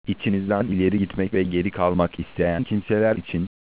İçinizden ileri gitmek ve geri kalmak isteyen kimseler için